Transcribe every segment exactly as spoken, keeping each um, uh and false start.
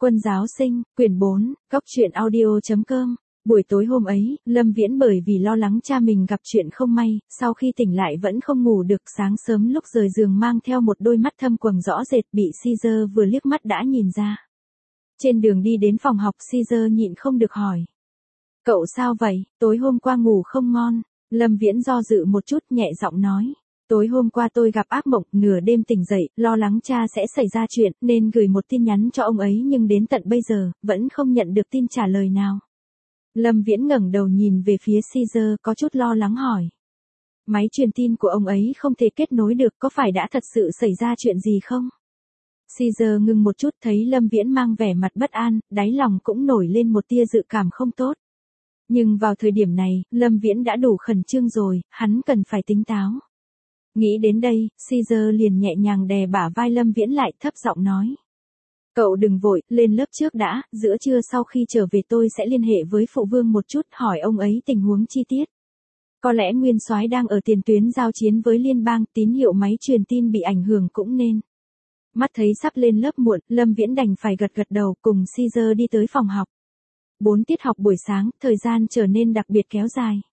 Quân giáo sinh, quyển bốn, góc truyện audio.com. Buổi tối hôm ấy, Lâm Viễn bởi vì lo lắng cha mình gặp chuyện không may, sau khi tỉnh lại vẫn không ngủ được, sáng sớm lúc rời giường mang theo một đôi mắt thâm quầng rõ rệt bị Caesar vừa liếc mắt đã nhìn ra. Trên đường đi đến phòng học, Caesar nhịn không được hỏi. Cậu sao vậy, tối hôm qua ngủ không ngon? Lâm Viễn do dự một chút, nhẹ giọng nói. Tối hôm qua tôi gặp ác mộng, nửa đêm tỉnh dậy, lo lắng cha sẽ xảy ra chuyện, nên gửi một tin nhắn cho ông ấy nhưng đến tận bây giờ, vẫn không nhận được tin trả lời nào. Lâm Viễn ngẩng đầu nhìn về phía Caesar, có chút lo lắng hỏi. Máy truyền tin của ông ấy không thể kết nối được, có phải đã thật sự xảy ra chuyện gì không? Caesar ngừng một chút, thấy Lâm Viễn mang vẻ mặt bất an, đáy lòng cũng nổi lên một tia dự cảm không tốt. Nhưng vào thời điểm này, Lâm Viễn đã đủ khẩn trương rồi, hắn cần phải tỉnh táo. Nghĩ đến đây, Caesar liền nhẹ nhàng đè bả vai Lâm Viễn lại, thấp giọng nói. Cậu đừng vội, lên lớp trước đã, giữa trưa sau khi trở về tôi sẽ liên hệ với phụ vương một chút, hỏi ông ấy tình huống chi tiết. Có lẽ Nguyên Soái đang ở tiền tuyến giao chiến với liên bang, tín hiệu máy truyền tin bị ảnh hưởng cũng nên. Mắt thấy sắp lên lớp muộn, Lâm Viễn đành phải gật gật đầu, cùng Caesar đi tới phòng học. Bốn tiết học buổi sáng, thời gian trở nên đặc biệt kéo dài.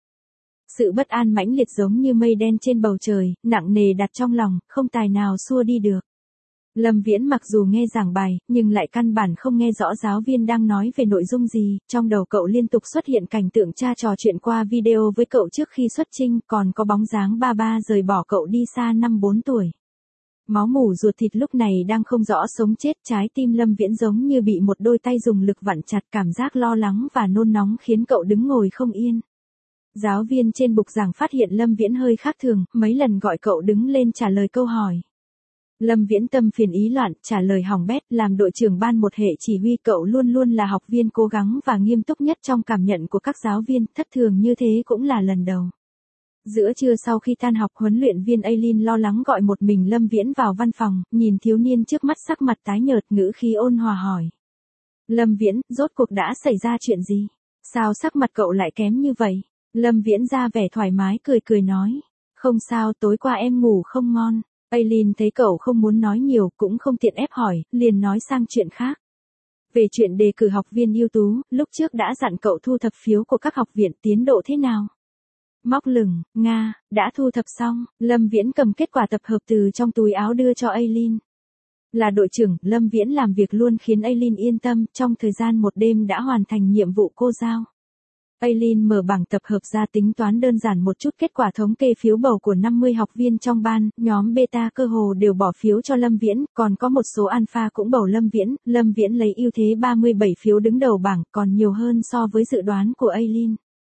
Sự bất an mãnh liệt giống như mây đen trên bầu trời, nặng nề đặt trong lòng, không tài nào xua đi được. Lâm Viễn mặc dù nghe giảng bài, nhưng lại căn bản không nghe rõ giáo viên đang nói về nội dung gì, trong đầu cậu liên tục xuất hiện cảnh tượng cha trò chuyện qua video với cậu trước khi xuất chinh, còn có bóng dáng ba ba rời bỏ cậu đi xa năm bốn tuổi. Máu mủ ruột thịt lúc này đang không rõ sống chết, trái tim Lâm Viễn giống như bị một đôi tay dùng lực vặn chặt, cảm giác lo lắng và nôn nóng khiến cậu đứng ngồi không yên. Giáo viên trên bục giảng phát hiện Lâm Viễn hơi khác thường, mấy lần gọi cậu đứng lên trả lời câu hỏi. Lâm Viễn tâm phiền ý loạn, trả lời hỏng bét, làm đội trưởng ban một hệ chỉ huy cậu luôn luôn là học viên cố gắng và nghiêm túc nhất trong cảm nhận của các giáo viên, thất thường như thế cũng là lần đầu. Giữa trưa sau khi tan học, huấn luyện viên Aileen lo lắng gọi một mình Lâm Viễn vào văn phòng, nhìn thiếu niên trước mắt sắc mặt tái nhợt, ngữ khí ôn hòa hỏi. Lâm Viễn, rốt cuộc đã xảy ra chuyện gì? Sao sắc mặt cậu lại kém như vậy? Lâm Viễn ra vẻ thoải mái cười cười nói. Không sao, tối qua em ngủ không ngon. Aileen thấy cậu không muốn nói nhiều, cũng không tiện ép hỏi, liền nói sang chuyện khác. Về chuyện đề cử học viên ưu tú, lúc trước đã dặn cậu thu thập phiếu của các học viện, tiến độ thế nào? Móc lửng, Nga, đã thu thập xong. Lâm Viễn cầm kết quả tập hợp từ trong túi áo đưa cho Aileen. Là đội trưởng, Lâm Viễn làm việc luôn khiến Aileen yên tâm, trong thời gian một đêm đã hoàn thành nhiệm vụ cô giao. Aileen mở bảng tập hợp ra, tính toán đơn giản một chút kết quả thống kê phiếu bầu của năm mươi học viên trong ban, nhóm beta cơ hồ đều bỏ phiếu cho Lâm Viễn, còn có một số alpha cũng bầu Lâm Viễn, Lâm Viễn lấy ưu thế ba mươi bảy phiếu đứng đầu bảng, còn nhiều hơn so với dự đoán của Aileen.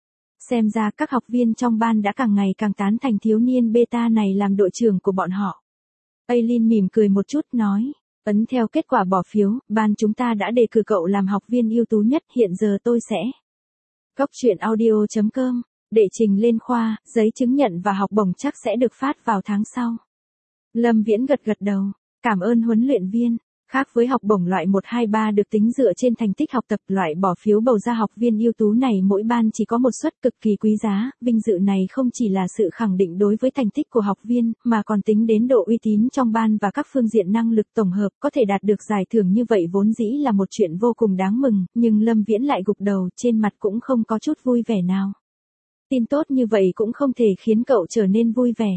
Xem ra các học viên trong ban đã càng ngày càng tán thành thiếu niên beta này làm đội trưởng của bọn họ. Aileen mỉm cười một chút nói, ấn theo kết quả bỏ phiếu, ban chúng ta đã đề cử cậu làm học viên ưu tú nhất, hiện giờ tôi sẽ... Góc truyện audio.com, đệ trình lên khoa, giấy chứng nhận và học bổng chắc sẽ được phát vào tháng sau. Lâm Viễn gật gật đầu, cảm ơn huấn luyện viên. Khác với học bổng loại một hai ba được tính dựa trên thành tích học tập, loại bỏ phiếu bầu ra học viên ưu tú này mỗi ban chỉ có một suất, cực kỳ quý giá. Vinh dự này không chỉ là sự khẳng định đối với thành tích của học viên, mà còn tính đến độ uy tín trong ban và các phương diện năng lực tổng hợp. Có thể đạt được giải thưởng như vậy vốn dĩ là một chuyện vô cùng đáng mừng, nhưng Lâm Viễn lại gục đầu, trên mặt cũng không có chút vui vẻ nào. Tin tốt như vậy cũng không thể khiến cậu trở nên vui vẻ.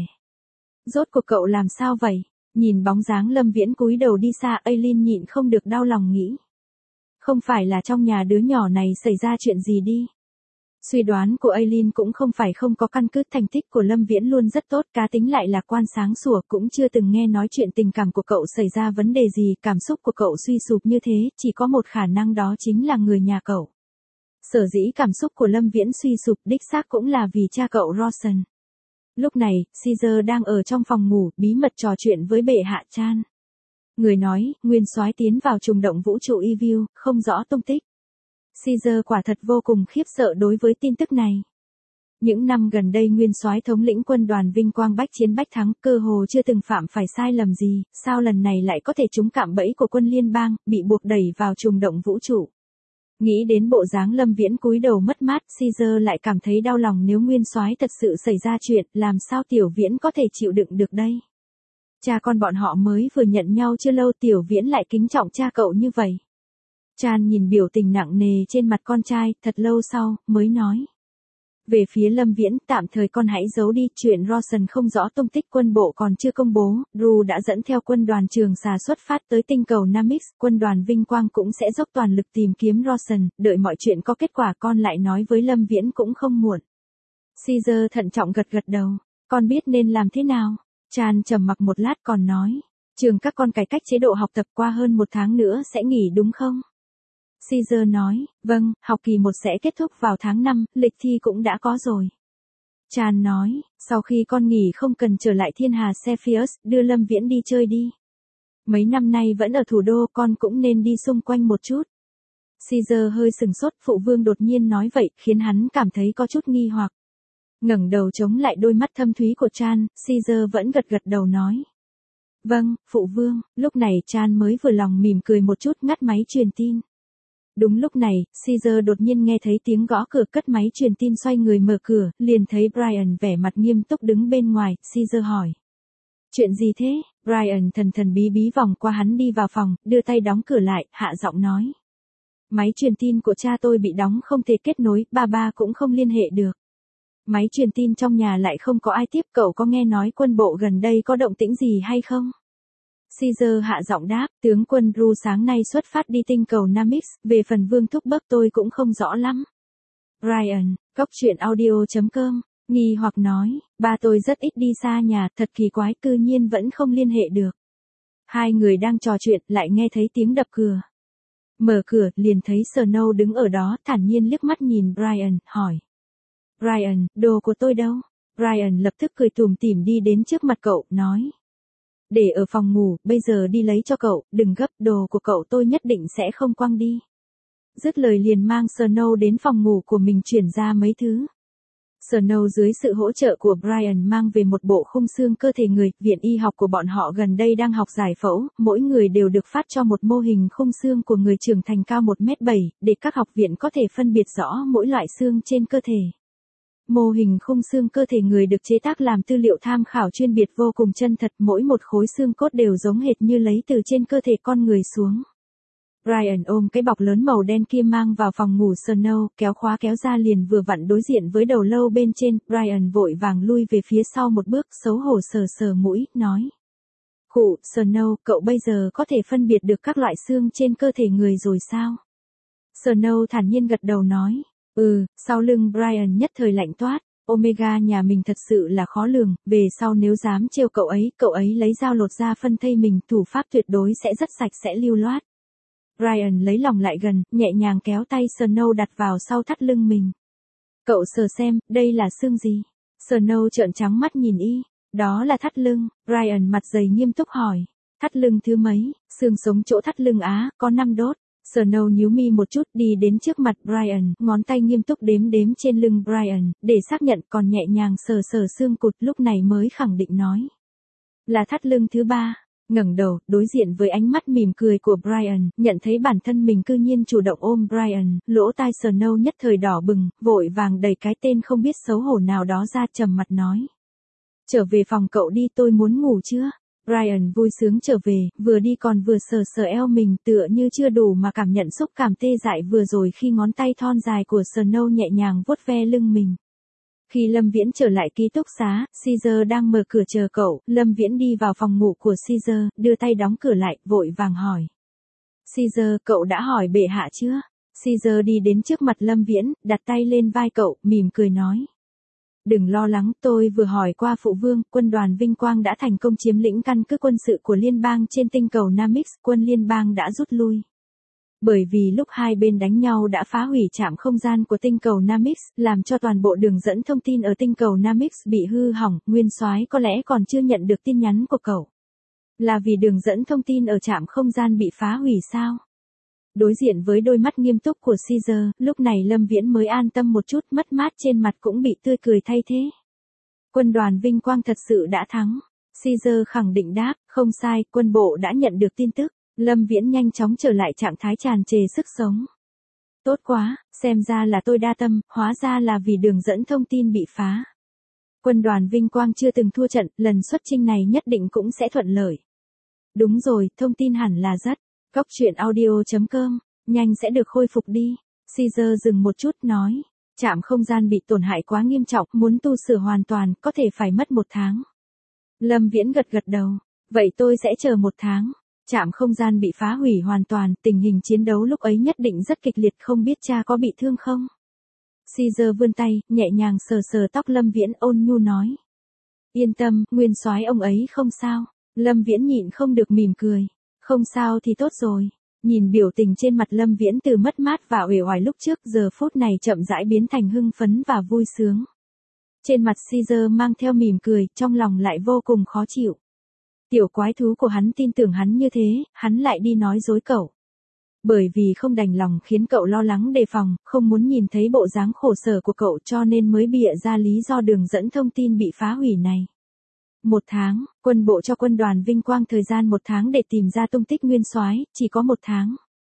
Rốt cuộc cậu làm sao vậy? Nhìn bóng dáng Lâm Viễn cúi đầu đi xa, Aileen nhịn không được đau lòng nghĩ. Không phải là trong nhà đứa nhỏ này xảy ra chuyện gì đi. Suy đoán của Aileen cũng không phải không có căn cứ, thành tích của Lâm Viễn luôn rất tốt, cá tính lại lạc quan sáng sủa, cũng chưa từng nghe nói chuyện tình cảm của cậu xảy ra vấn đề gì, cảm xúc của cậu suy sụp như thế, chỉ có một khả năng đó chính là người nhà cậu. Sở dĩ cảm xúc của Lâm Viễn suy sụp đích xác cũng là vì cha cậu Rawson. Lúc này, Caesar đang ở trong phòng ngủ, bí mật trò chuyện với bệ hạ Chan. Người nói, Nguyên Soái tiến vào trùng động vũ trụ Evil, không rõ tung tích. Caesar quả thật vô cùng khiếp sợ đối với tin tức này. Những năm gần đây Nguyên Soái thống lĩnh quân đoàn vinh quang bách chiến bách thắng, cơ hồ chưa từng phạm phải sai lầm gì, sao lần này lại có thể trúng cạm bẫy của quân liên bang, bị buộc đẩy vào trùng động vũ trụ. Nghĩ đến bộ dáng Lâm Viễn cúi đầu mất mát, Caesar lại cảm thấy đau lòng, nếu Nguyên Soái thật sự xảy ra chuyện, làm sao Tiểu Viễn có thể chịu đựng được đây? Cha con bọn họ mới vừa nhận nhau chưa lâu, Tiểu Viễn lại kính trọng cha cậu như vậy. Chan nhìn biểu tình nặng nề trên mặt con trai, thật lâu sau, mới nói. Về phía Lâm Viễn, tạm thời con hãy giấu đi, chuyện Rawson không rõ tung tích quân bộ còn chưa công bố, Ru đã dẫn theo quân đoàn Trường Xà xuất phát tới tinh cầu Namix, quân đoàn Vinh Quang cũng sẽ dốc toàn lực tìm kiếm Rawson, đợi mọi chuyện có kết quả con lại nói với Lâm Viễn cũng không muộn. Caesar thận trọng gật gật đầu, con biết nên làm thế nào. Chan trầm mặc một lát còn nói, trường các con cải cách chế độ học tập qua hơn một tháng nữa sẽ nghỉ đúng không? Caesar nói, vâng, học kỳ một sẽ kết thúc vào tháng năm, lịch thi cũng đã có rồi. Chan nói, sau khi con nghỉ không cần trở lại thiên hà Cepheus, đưa Lâm Viễn đi chơi đi. Mấy năm nay vẫn ở thủ đô, con cũng nên đi xung quanh một chút. Caesar hơi sừng sốt, phụ vương đột nhiên nói vậy, khiến hắn cảm thấy có chút nghi hoặc. Ngẩng đầu chống lại đôi mắt thâm thúy của Chan, Caesar vẫn gật gật đầu nói. Vâng, phụ vương, lúc này Chan mới vừa lòng mỉm cười một chút ngắt máy truyền tin. Đúng lúc này, Caesar đột nhiên nghe thấy tiếng gõ cửa, cất máy truyền tin xoay người mở cửa, liền thấy Brian vẻ mặt nghiêm túc đứng bên ngoài, Caesar hỏi. Chuyện gì thế? Brian thần thần bí bí vòng qua hắn đi vào phòng, đưa tay đóng cửa lại, hạ giọng nói. Máy truyền tin của cha tôi bị đóng không thể kết nối, ba ba cũng không liên hệ được. Máy truyền tin trong nhà lại không có ai tiếp, cậu có nghe nói quân bộ gần đây có động tĩnh gì hay không? Caesar hạ giọng đáp, tướng quân Ru sáng nay xuất phát đi tinh cầu Namix, về phần Vương Thúc Bấc tôi cũng không rõ lắm. Brian, cóc truyện audio chấm com, nghi hoặc nói, ba tôi rất ít đi xa nhà, thật kỳ quái, cư nhiên vẫn không liên hệ được. Hai người đang trò chuyện, lại nghe thấy tiếng đập cửa. Mở cửa, liền thấy Snow đứng ở đó, thản nhiên liếc mắt nhìn Brian, hỏi. Brian, đồ của tôi đâu? Brian lập tức cười tủm tỉm đi đến trước mặt cậu, nói. Để ở phòng ngủ, bây giờ đi lấy cho cậu, đừng gấp, đồ của cậu tôi nhất định sẽ không quăng đi. Dứt lời liền mang Snow đến phòng ngủ của mình chuyển ra mấy thứ. Snow dưới sự hỗ trợ của Brian mang về một bộ khung xương cơ thể người, viện y học của bọn họ gần đây đang học giải phẫu, mỗi người đều được phát cho một mô hình khung xương của người trưởng thành cao một mét bảy, để các học viện có thể phân biệt rõ mỗi loại xương trên cơ thể. Mô hình khung xương cơ thể người được chế tác làm tư liệu tham khảo chuyên biệt vô cùng chân thật, mỗi một khối xương cốt đều giống hệt như lấy từ trên cơ thể con người xuống. Brian ôm cái bọc lớn màu đen kia mang vào phòng ngủ Snow, kéo khóa kéo ra liền vừa vặn đối diện với đầu lâu bên trên, Brian vội vàng lui về phía sau một bước, xấu hổ sờ sờ mũi, nói. Khụ, Snow, cậu bây giờ có thể phân biệt được các loại xương trên cơ thể người rồi sao? Snow thản nhiên gật đầu nói. Ừ, sau lưng Brian nhất thời lạnh toát, Omega nhà mình thật sự là khó lường, về sau nếu dám trêu cậu ấy, cậu ấy lấy dao lột ra phân thây mình, thủ pháp tuyệt đối sẽ rất sạch sẽ lưu loát. Brian lấy lòng lại gần, nhẹ nhàng kéo tay Snow đặt vào sau thắt lưng mình. Cậu sờ xem, đây là xương gì? Snow trợn trắng mắt nhìn y, đó là thắt lưng, Brian mặt dày nghiêm túc hỏi. Thắt lưng thứ mấy? Xương sống chỗ thắt lưng á, có năm đốt. Snow nhíu mi một chút đi đến trước mặt Brian, ngón tay nghiêm túc đếm đếm trên lưng Brian, để xác nhận còn nhẹ nhàng sờ sờ xương cụt lúc này mới khẳng định nói. Là thắt lưng thứ ba, ngẩng đầu, đối diện với ánh mắt mỉm cười của Brian, nhận thấy bản thân mình cư nhiên chủ động ôm Brian, lỗ tai Snow nhất thời đỏ bừng, vội vàng đẩy cái tên không biết xấu hổ nào đó ra trầm mặt nói. Trở về phòng cậu đi, tôi muốn ngủ chưa? Brian vui sướng trở về, vừa đi còn vừa sờ sờ eo mình tựa như chưa đủ mà cảm nhận xúc cảm tê dại vừa rồi khi ngón tay thon dài của Snow nhẹ nhàng vuốt ve lưng mình. Khi Lâm Viễn trở lại ký túc xá, Caesar đang mở cửa chờ cậu, Lâm Viễn đi vào phòng ngủ của Caesar, đưa tay đóng cửa lại, vội vàng hỏi. Caesar, cậu đã hỏi bệ hạ chưa? Caesar đi đến trước mặt Lâm Viễn, đặt tay lên vai cậu, mỉm cười nói. Đừng lo lắng, tôi vừa hỏi qua phụ vương, quân đoàn Vinh Quang đã thành công chiếm lĩnh căn cứ quân sự của liên bang trên tinh cầu Namix, quân liên bang đã rút lui. Bởi vì lúc hai bên đánh nhau đã phá hủy trạm không gian của tinh cầu Namix, làm cho toàn bộ đường dẫn thông tin ở tinh cầu Namix bị hư hỏng, Nguyên Soái có lẽ còn chưa nhận được tin nhắn của cậu. Là vì đường dẫn thông tin ở trạm không gian bị phá hủy sao? Đối diện với đôi mắt nghiêm túc của Caesar, lúc này Lâm Viễn mới an tâm một chút, mất mát trên mặt cũng bị tươi cười thay thế. Quân đoàn Vinh Quang thật sự đã thắng. Caesar khẳng định đáp, không sai, quân bộ đã nhận được tin tức. Lâm Viễn nhanh chóng trở lại trạng thái tràn trề sức sống. Tốt quá, xem ra là tôi đa tâm, hóa ra là vì đường dẫn thông tin bị phá. Quân đoàn Vinh Quang chưa từng thua trận, lần xuất chinh này nhất định cũng sẽ thuận lợi. Đúng rồi, thông tin hẳn là rất. cóc truyện audio chấm com Nhanh sẽ được khôi phục đi. Caesar dừng một chút nói. Trạm không gian bị tổn hại quá nghiêm trọng, muốn tu sửa hoàn toàn, có thể phải mất một tháng. Lâm Viễn gật gật đầu. Vậy tôi sẽ chờ một tháng. Trạm không gian bị phá hủy hoàn toàn, tình hình chiến đấu lúc ấy nhất định rất kịch liệt, không biết cha có bị thương không? Caesar vươn tay, nhẹ nhàng sờ sờ tóc Lâm Viễn, ôn nhu nói. Yên tâm, nguyên soái ông ấy không sao. Lâm Viễn nhịn không được mỉm cười. Không sao thì tốt rồi. Nhìn biểu tình trên mặt Lâm Viễn từ mất mát và uể oải lúc trước, giờ phút này chậm rãi biến thành hưng phấn và vui sướng. Trên mặt Caesar mang theo mỉm cười, trong lòng lại vô cùng khó chịu. Tiểu quái thú của hắn tin tưởng hắn như thế, hắn lại đi nói dối cậu. Bởi vì không đành lòng khiến cậu lo lắng đề phòng, không muốn nhìn thấy bộ dáng khổ sở của cậu cho nên mới bịa ra lý do đường dẫn thông tin bị phá hủy này. Một tháng, quân bộ cho quân đoàn vinh quang thời gian một tháng để tìm ra tung tích nguyên soái, chỉ có một tháng.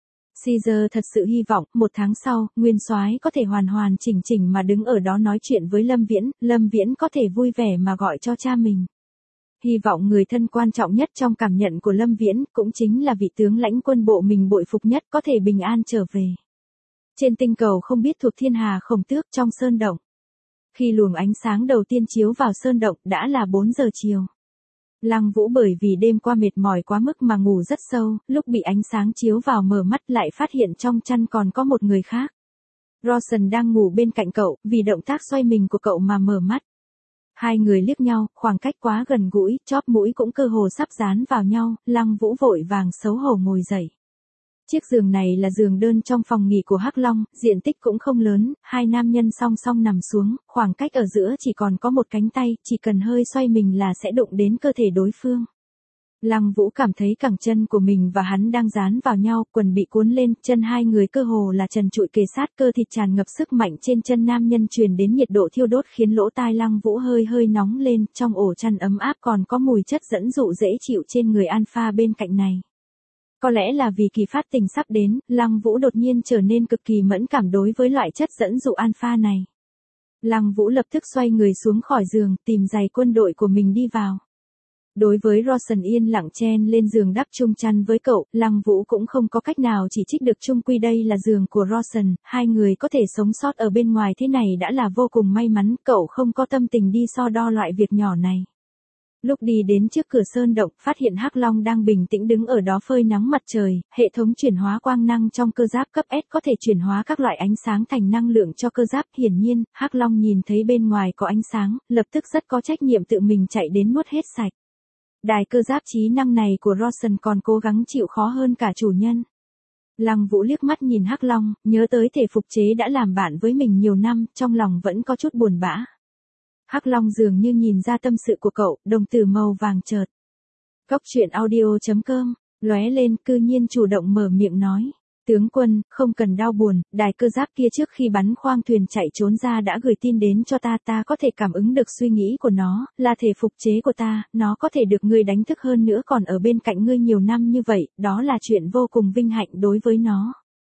Caesar thật sự hy vọng, một tháng sau, nguyên soái có thể hoàn hoàn chỉnh chỉnh mà đứng ở đó nói chuyện với Lâm Viễn, Lâm Viễn có thể vui vẻ mà gọi cho cha mình. Hy vọng người thân quan trọng nhất trong cảm nhận của Lâm Viễn, cũng chính là vị tướng lãnh quân bộ mình bội phục nhất có thể bình an trở về. Trên tinh cầu không biết thuộc thiên hà Khổng Tước trong sơn động. Khi luồng ánh sáng đầu tiên chiếu vào sơn động đã là bốn giờ chiều. Lăng Vũ bởi vì đêm qua mệt mỏi quá mức mà ngủ rất sâu, lúc bị ánh sáng chiếu vào mở mắt lại phát hiện trong chăn còn có một người khác. Rawson đang ngủ bên cạnh cậu, vì động tác xoay mình của cậu mà mở mắt. Hai người liếc nhau, khoảng cách quá gần gũi, chóp mũi cũng cơ hồ sắp dán vào nhau, Lăng Vũ vội vàng xấu hổ ngồi dậy. Chiếc giường này là giường đơn trong phòng nghỉ của Hắc Long, diện tích cũng không lớn, hai nam nhân song song nằm xuống, khoảng cách ở giữa chỉ còn có một cánh tay, chỉ cần hơi xoay mình là sẽ đụng đến cơ thể đối phương. Lăng Vũ cảm thấy cẳng chân của mình và hắn đang dán vào nhau, quần bị cuốn lên, chân hai người cơ hồ là trần trụi kề sát, cơ thịt tràn ngập sức mạnh trên chân nam nhân truyền đến nhiệt độ thiêu đốt khiến lỗ tai Lăng Vũ hơi hơi nóng lên, trong ổ chăn ấm áp còn có mùi chất dẫn dụ dễ chịu trên người alpha bên cạnh này. Có lẽ là vì kỳ phát tình sắp đến, Lăng Vũ đột nhiên trở nên cực kỳ mẫn cảm đối với loại chất dẫn dụ alpha này. Lăng Vũ lập tức xoay người xuống khỏi giường, tìm giày quân đội của mình đi vào. Đối với Rawson yên lặng chen lên giường đắp chung chăn với cậu, Lăng Vũ cũng không có cách nào chỉ trích được, chung quy đây là giường của Rawson, hai người có thể sống sót ở bên ngoài thế này đã là vô cùng may mắn, cậu không có tâm tình đi so đo loại việc nhỏ này. Lúc đi đến trước cửa sơn động, phát hiện Hắc Long đang bình tĩnh đứng ở đó phơi nắng mặt trời, hệ thống chuyển hóa quang năng trong cơ giáp cấp S có thể chuyển hóa các loại ánh sáng thành năng lượng cho cơ giáp, hiển nhiên, Hắc Long nhìn thấy bên ngoài có ánh sáng, lập tức rất có trách nhiệm tự mình chạy đến nuốt hết sạch. Đài cơ giáp trí năng này của Rawson còn cố gắng chịu khó hơn cả chủ nhân. Lăng Vũ liếc mắt nhìn Hắc Long, nhớ tới thể phục chế đã làm bạn với mình nhiều năm, trong lòng vẫn có chút buồn bã. Hắc Long dường như nhìn ra tâm sự của cậu, đồng tử màu vàng chợt. Góc truyện audio chấm com, lóe lên, cư nhiên chủ động mở miệng nói. Tướng quân, không cần đau buồn, đài cơ giáp kia trước khi bắn khoang thuyền chạy trốn ra đã gửi tin đến cho ta, ta có thể cảm ứng được suy nghĩ của nó, là thể phục chế của ta, nó có thể được ngươi đánh thức hơn nữa còn ở bên cạnh ngươi nhiều năm như vậy, đó là chuyện vô cùng vinh hạnh đối với nó.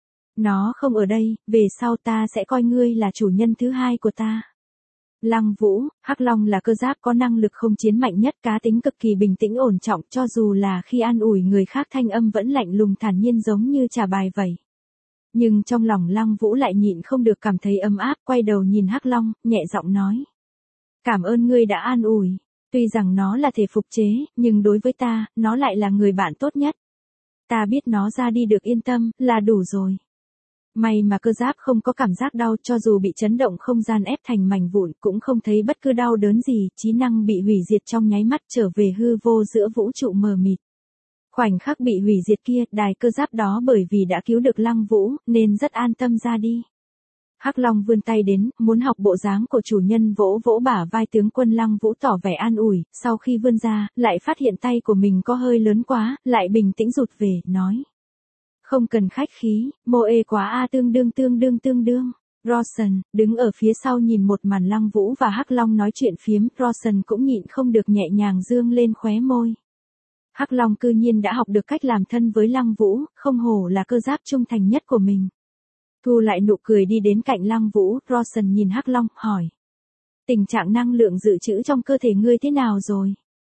Nó không ở đây, về sau ta sẽ coi ngươi là chủ nhân thứ hai của ta. Lăng Vũ, Hắc Long là cơ giáp có năng lực không chiến mạnh nhất, cá tính cực kỳ bình tĩnh ổn trọng, cho dù là khi an ủi người khác thanh âm vẫn lạnh lùng thản nhiên giống như trả bài vậy. Nhưng trong lòng Lăng Vũ lại nhịn không được cảm thấy ấm áp, quay đầu nhìn Hắc Long, nhẹ giọng nói. Cảm ơn ngươi đã an ủi, tuy rằng nó là thể phục chế, nhưng đối với ta, nó lại là người bạn tốt nhất. Ta biết nó ra đi được yên tâm, là đủ rồi. May mà cơ giáp không có cảm giác đau, cho dù bị chấn động không gian ép thành mảnh vụn cũng không thấy bất cứ đau đớn gì, trí năng bị hủy diệt trong nháy mắt trở về hư vô giữa vũ trụ mờ mịt. Khoảnh khắc bị hủy diệt kia, đài cơ giáp đó bởi vì đã cứu được Lăng Vũ, nên rất an tâm ra đi. Hắc Long vươn tay đến, muốn học bộ dáng của chủ nhân, vỗ vỗ bả vai tướng quân. Lăng Vũ tỏ vẻ an ủi, sau khi vươn ra, lại phát hiện tay của mình có hơi lớn quá, lại bình tĩnh rụt về, nói. Không cần khách khí, mô ê quá a tương đương tương đương tương đương. Rawson, đứng ở phía sau nhìn một màn Lăng Vũ và Hắc Long nói chuyện phiếm, Rawson cũng nhịn không được nhẹ nhàng dương lên khóe môi. Hắc Long cư nhiên đã học được cách làm thân với Lăng Vũ, không hổ là cơ giáp trung thành nhất của mình. Thu lại nụ cười đi đến cạnh Lăng Vũ, Rawson nhìn Hắc Long, hỏi. Tình trạng năng lượng dự trữ trong cơ thể ngươi thế nào rồi?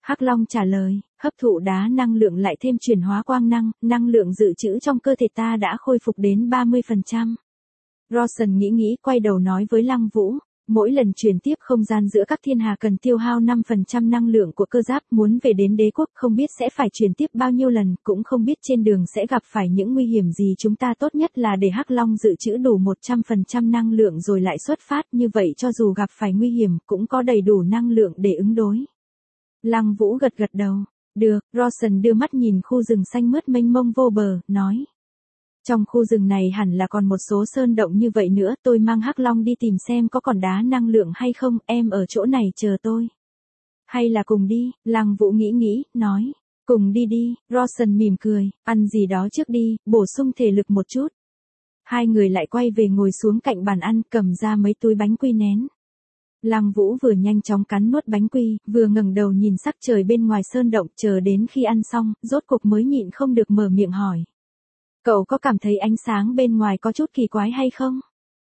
Hắc Long trả lời, hấp thụ đá năng lượng lại thêm chuyển hóa quang năng, năng lượng dự trữ trong cơ thể ta đã khôi phục đến ba mươi phần trăm. Rawson nghĩ nghĩ quay đầu nói với Lăng Vũ, mỗi lần chuyển tiếp không gian giữa các thiên hà cần tiêu hao năm phần trăm năng lượng của cơ giáp, muốn về đến đế quốc không biết sẽ phải chuyển tiếp bao nhiêu lần, cũng không biết trên đường sẽ gặp phải những nguy hiểm gì, chúng ta tốt nhất là để Hắc Long dự trữ đủ một trăm phần trăm năng lượng rồi lại xuất phát, như vậy cho dù gặp phải nguy hiểm cũng có đầy đủ năng lượng để ứng đối. Lăng Vũ gật gật đầu, được. Rawson đưa mắt nhìn khu rừng xanh mướt mênh mông vô bờ, nói. Trong khu rừng này hẳn là còn một số sơn động như vậy nữa, tôi mang Hắc Long đi tìm xem có còn đá năng lượng hay không, em ở chỗ này chờ tôi. Hay là cùng đi, Lăng Vũ nghĩ nghĩ, nói, cùng đi đi. Rawson mỉm cười, ăn gì đó trước đi, bổ sung thể lực một chút. Hai người lại quay về ngồi xuống cạnh bàn ăn, cầm ra mấy túi bánh quy nén. Lăng Vũ vừa nhanh chóng cắn nuốt bánh quy, vừa ngẩng đầu nhìn sắc trời bên ngoài sơn động, chờ đến khi ăn xong, rốt cục mới nhịn không được mở miệng hỏi. Cậu có cảm thấy ánh sáng bên ngoài có chút kỳ quái hay không?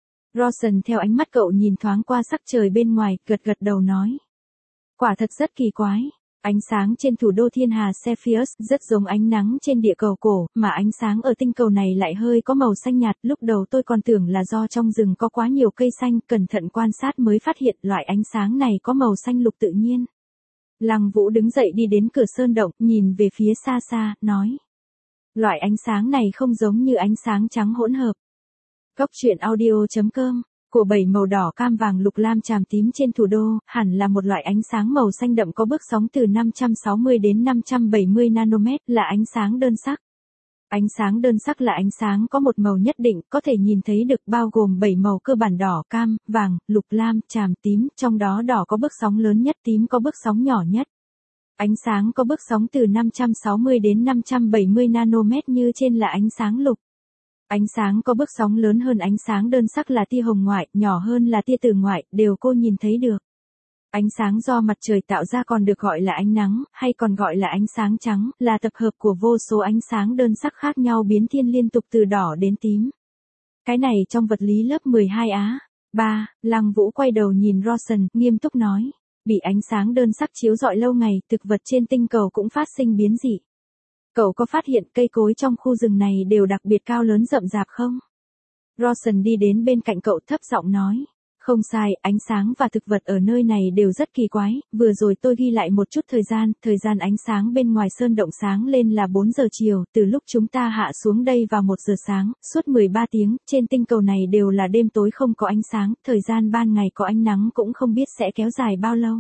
Rawson theo ánh mắt cậu nhìn thoáng qua sắc trời bên ngoài, gật gật đầu nói. Quả thật rất kỳ quái. Ánh sáng trên thủ đô thiên hà Cepheus rất giống ánh nắng trên địa cầu cổ, mà ánh sáng ở tinh cầu này lại hơi có màu xanh nhạt. Lúc đầu tôi còn tưởng là do trong rừng có quá nhiều cây xanh, cẩn thận quan sát mới phát hiện loại ánh sáng này có màu xanh lục tự nhiên. Lăng Vũ đứng dậy đi đến cửa sơn động, nhìn về phía xa xa, nói. Loại ánh sáng này không giống như ánh sáng trắng hỗn hợp. Góc truyện audio chấm com của bảy màu đỏ cam vàng lục lam chàm tím trên thủ đô, hẳn là một loại ánh sáng màu xanh đậm có bước sóng từ năm trăm sáu mươi đến năm trăm bảy mươi nanomet, là ánh sáng đơn sắc. Ánh sáng đơn sắc là ánh sáng có một màu nhất định, có thể nhìn thấy được, bao gồm bảy màu cơ bản đỏ, cam, vàng, lục lam, chàm tím, trong đó đỏ có bước sóng lớn nhất, tím có bước sóng nhỏ nhất. Ánh sáng có bước sóng từ năm trăm sáu mươi đến năm trăm bảy mươi nanomet như trên là ánh sáng lục. Ánh sáng có bước sóng lớn hơn ánh sáng đơn sắc là tia hồng ngoại, nhỏ hơn là tia tử ngoại, đều cô nhìn thấy được. Ánh sáng do mặt trời tạo ra còn được gọi là ánh nắng, hay còn gọi là ánh sáng trắng, là tập hợp của vô số ánh sáng đơn sắc khác nhau biến thiên liên tục từ đỏ đến tím. Cái này trong vật lý lớp mười hai á. ba. Lăng Vũ quay đầu nhìn Rawson, nghiêm túc nói. Bị ánh sáng đơn sắc chiếu rọi lâu ngày, thực vật trên tinh cầu cũng phát sinh biến dị. Cậu có phát hiện cây cối trong khu rừng này đều đặc biệt cao lớn rậm rạp không? Rawson đi đến bên cạnh cậu thấp giọng nói. Không sai, ánh sáng và thực vật ở nơi này đều rất kỳ quái, vừa rồi tôi ghi lại một chút thời gian, thời gian ánh sáng bên ngoài sơn động sáng lên là bốn giờ chiều, từ lúc chúng ta hạ xuống đây vào một giờ sáng, suốt mười ba tiếng, trên tinh cầu này đều là đêm tối không có ánh sáng, thời gian ban ngày có ánh nắng cũng không biết sẽ kéo dài bao lâu.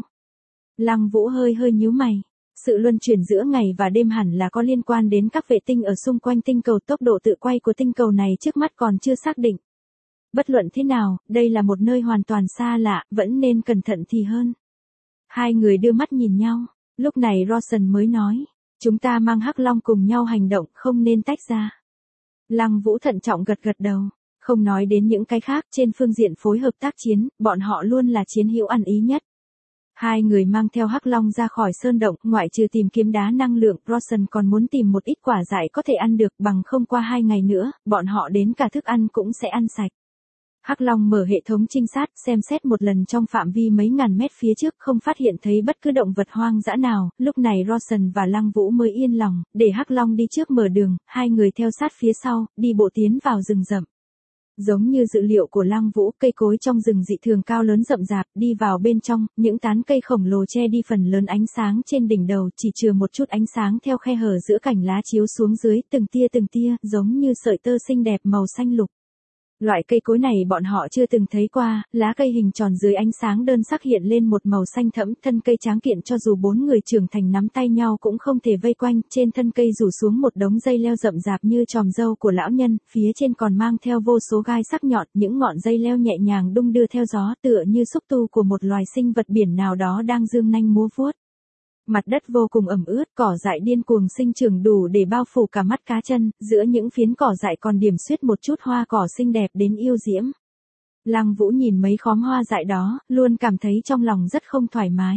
Lăng Vũ hơi hơi nhíu mày. Sự luân chuyển giữa ngày và đêm hẳn là có liên quan đến các vệ tinh ở xung quanh tinh cầu, tốc độ tự quay của tinh cầu này trước mắt còn chưa xác định. Bất luận thế nào, đây là một nơi hoàn toàn xa lạ, vẫn nên cẩn thận thì hơn. Hai người đưa mắt nhìn nhau, lúc này Rawson mới nói, chúng ta mang Hắc Long cùng nhau hành động, không nên tách ra. Lăng Vũ thận trọng gật gật đầu, không nói đến những cái khác, trên phương diện phối hợp tác chiến, bọn họ luôn là chiến hữu ăn ý nhất. Hai người mang theo Hắc Long ra khỏi sơn động, ngoại trừ tìm kiếm đá năng lượng, Rawson còn muốn tìm một ít quả dại có thể ăn được, bằng không qua hai ngày nữa, bọn họ đến cả thức ăn cũng sẽ ăn sạch. Hắc Long mở hệ thống trinh sát, xem xét một lần trong phạm vi mấy ngàn mét phía trước, không phát hiện thấy bất cứ động vật hoang dã nào, lúc này Rawson và Lăng Vũ mới yên lòng, để Hắc Long đi trước mở đường, hai người theo sát phía sau, đi bộ tiến vào rừng rậm. Giống như dự liệu của Lăng Vũ, cây cối trong rừng dị thường cao lớn rậm rạp, đi vào bên trong, những tán cây khổng lồ che đi phần lớn ánh sáng trên đỉnh đầu, chỉ chừa một chút ánh sáng theo khe hở giữa cành lá chiếu xuống dưới, từng tia từng tia, giống như sợi tơ xinh đẹp màu xanh lục. Loại cây cối này bọn họ chưa từng thấy qua, lá cây hình tròn dưới ánh sáng đơn sắc hiện lên một màu xanh thẫm, thân cây tráng kiện cho dù bốn người trưởng thành nắm tay nhau cũng không thể vây quanh, trên thân cây rủ xuống một đống dây leo rậm rạp như chòm râu của lão nhân, phía trên còn mang theo vô số gai sắc nhọn, những ngọn dây leo nhẹ nhàng đung đưa theo gió tựa như xúc tu của một loài sinh vật biển nào đó đang dương nanh múa vuốt. Mặt đất vô cùng ẩm ướt, cỏ dại điên cuồng sinh trưởng đủ để bao phủ cả mắt cá chân, giữa những phiến cỏ dại còn điểm xuyết một chút hoa cỏ xinh đẹp đến yêu diễm. Lăng Vũ nhìn mấy khóm hoa dại đó, luôn cảm thấy trong lòng rất không thoải mái.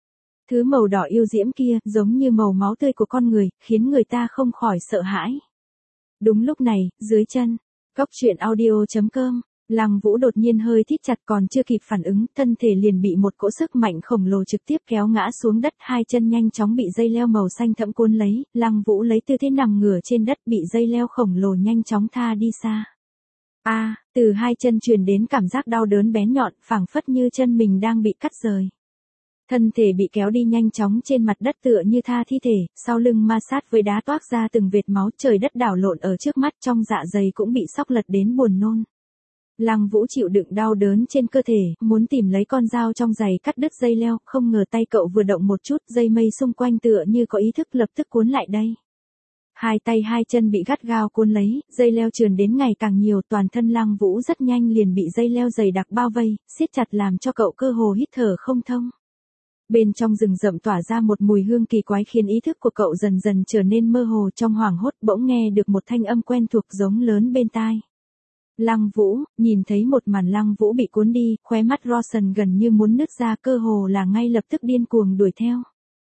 Thứ màu đỏ yêu diễm kia, giống như màu máu tươi của con người, khiến người ta không khỏi sợ hãi. Đúng lúc này, dưới chân, góc truyện audio chấm com Lăng Vũ đột nhiên hơi thít chặt, còn chưa kịp phản ứng, thân thể liền bị một cỗ sức mạnh khổng lồ trực tiếp kéo ngã xuống đất, hai chân nhanh chóng bị dây leo màu xanh thẫm cuốn lấy, Lăng Vũ lấy tư thế nằm ngửa trên đất, bị dây leo khổng lồ nhanh chóng tha đi xa. A, à, từ hai chân truyền đến cảm giác đau đớn bén nhọn, phảng phất như chân mình đang bị cắt rời. Thân thể bị kéo đi nhanh chóng trên mặt đất tựa như tha thi thể, sau lưng ma sát với đá toác ra từng vệt máu, trời đất đảo lộn ở trước mắt, trong dạ dày cũng bị xóc lật đến buồn nôn. Lăng Vũ chịu đựng đau đớn trên cơ thể, muốn tìm lấy con dao trong giày cắt đứt dây leo, không ngờ tay cậu vừa động một chút, dây mây xung quanh tựa như có ý thức lập tức cuốn lại đây. Hai tay hai chân bị gắt gao cuốn lấy, dây leo trườn đến ngày càng nhiều, toàn thân Lăng Vũ rất nhanh liền bị dây leo dày đặc bao vây, siết chặt làm cho cậu cơ hồ hít thở không thông. Bên trong rừng rậm tỏa ra một mùi hương kỳ quái khiến ý thức của cậu dần dần trở nên mơ hồ, trong hoảng hốt bỗng nghe được một thanh âm quen thuộc giống lớn bên tai. Lăng Vũ, nhìn thấy một màn Lăng Vũ bị cuốn đi, khóe mắt Rawson gần như muốn nứt ra, cơ hồ là ngay lập tức điên cuồng đuổi theo.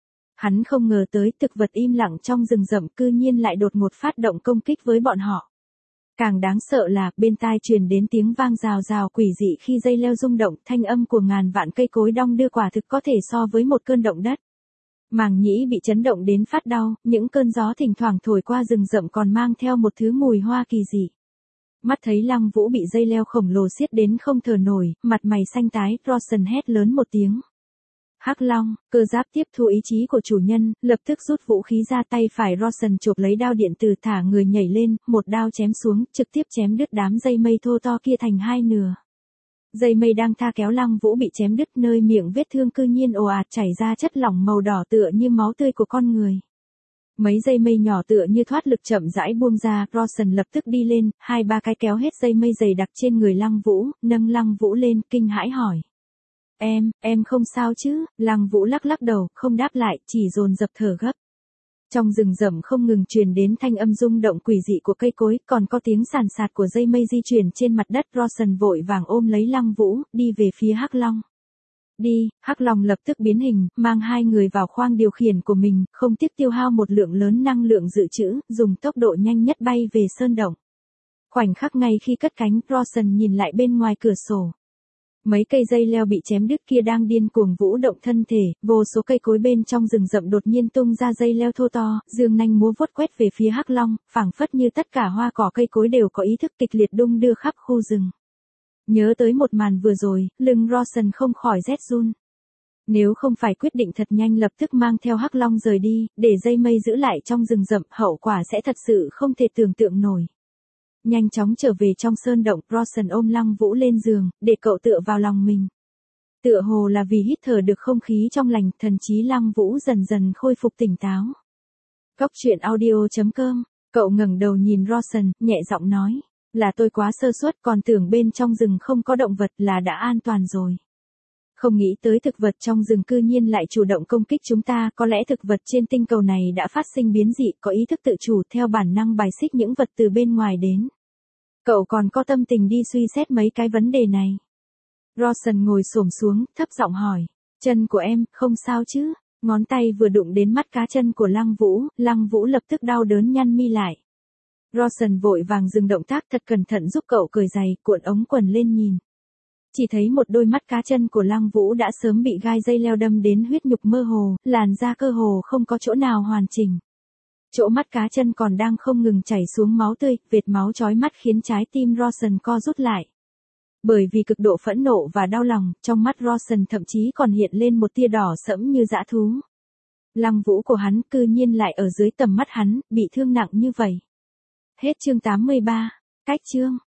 Hắn không ngờ tới thực vật im lặng trong rừng rậm cư nhiên lại đột ngột phát động công kích với bọn họ. Càng đáng sợ là, bên tai truyền đến tiếng vang rào rào quỷ dị khi dây leo rung động, thanh âm của ngàn vạn cây cối đong đưa quả thực có thể so với một cơn động đất. Màng nhĩ bị chấn động đến phát đau, những cơn gió thỉnh thoảng thổi qua rừng rậm còn mang theo một thứ mùi hoa kỳ dị. Mắt thấy Lăng Vũ bị dây leo khổng lồ siết đến không thở nổi, mặt mày xanh tái, Rawson hét lớn một tiếng. Hắc Long, cơ giáp tiếp thu ý chí của chủ nhân, lập tức rút vũ khí ra, tay phải Rawson chộp lấy đao điện từ thả người nhảy lên, một đao chém xuống, trực tiếp chém đứt đám dây mây thô to kia thành hai nửa. Dây mây đang tha kéo Lăng Vũ bị chém đứt, nơi miệng vết thương cư nhiên ồ ạt chảy ra chất lỏng màu đỏ tựa như máu tươi của con người. Mấy dây mây nhỏ tựa như thoát lực chậm rãi buông ra, Rawson lập tức đi lên, hai ba cái kéo hết dây mây dày đặc trên người Lăng Vũ, nâng Lăng Vũ lên, kinh hãi hỏi. Em, em không sao chứ? Lăng Vũ lắc lắc đầu, không đáp lại, chỉ dồn dập thở gấp. Trong rừng rậm không ngừng truyền đến thanh âm rung động quỷ dị của cây cối, còn có tiếng sàn sạt của dây mây di chuyển trên mặt đất. Rawson vội vàng ôm lấy Lăng Vũ, đi về phía Hắc Long. Đi, Hắc Long lập tức biến hình, mang hai người vào khoang điều khiển của mình, không tiếc tiêu hao một lượng lớn năng lượng dự trữ, dùng tốc độ nhanh nhất bay về sơn động. Khoảnh khắc ngay khi cất cánh, Rawson nhìn lại bên ngoài cửa sổ. Mấy cây dây leo bị chém đứt kia đang điên cuồng vũ động thân thể, vô số cây cối bên trong rừng rậm đột nhiên tung ra dây leo thô to, dương nanh múa vuốt quét về phía Hắc Long, phảng phất như tất cả hoa cỏ cây cối đều có ý thức kịch liệt đung đưa khắp khu rừng. Nhớ tới một màn vừa rồi, lưng Rawson không khỏi rét run. Nếu không phải quyết định thật nhanh lập tức mang theo Hắc Long rời đi, để dây mây giữ lại trong rừng rậm, hậu quả sẽ thật sự không thể tưởng tượng nổi. Nhanh chóng trở về trong sơn động, Rawson ôm Lăng Vũ lên giường, để cậu tựa vào lòng mình. Tựa hồ là vì hít thở được không khí trong lành, thần trí Lăng Vũ dần dần khôi phục tỉnh táo. Cóc truyện audio chấm com, cậu ngẩng đầu nhìn Rawson, nhẹ giọng nói. Là tôi quá sơ suất, còn tưởng bên trong rừng không có động vật là đã an toàn rồi. Không nghĩ tới thực vật trong rừng cư nhiên lại chủ động công kích chúng ta, có lẽ thực vật trên tinh cầu này đã phát sinh biến dị, có ý thức tự chủ, theo bản năng bài xích những vật từ bên ngoài đến. Cậu còn có tâm tình đi suy xét mấy cái vấn đề này. Rawson ngồi xổm xuống, thấp giọng hỏi. Chân của em, không sao chứ? Ngón tay vừa đụng đến mắt cá chân của Lăng Vũ, Lăng Vũ lập tức đau đớn nhăn mi lại. Rawson vội vàng dừng động tác, thật cẩn thận giúp cậu cởi giày, cuộn ống quần lên nhìn. Chỉ thấy một đôi mắt cá chân của Lăng Vũ đã sớm bị gai dây leo đâm đến huyết nhục mơ hồ, làn da cơ hồ không có chỗ nào hoàn chỉnh. Chỗ mắt cá chân còn đang không ngừng chảy xuống máu tươi, vệt máu chói mắt khiến trái tim Rawson co rút lại. Bởi vì cực độ phẫn nộ và đau lòng, trong mắt Rawson thậm chí còn hiện lên một tia đỏ sẫm như dã thú. Lăng Vũ của hắn cư nhiên lại ở dưới tầm mắt hắn, bị thương nặng như vậy. Hết chương tám mươi ba. Cách chương.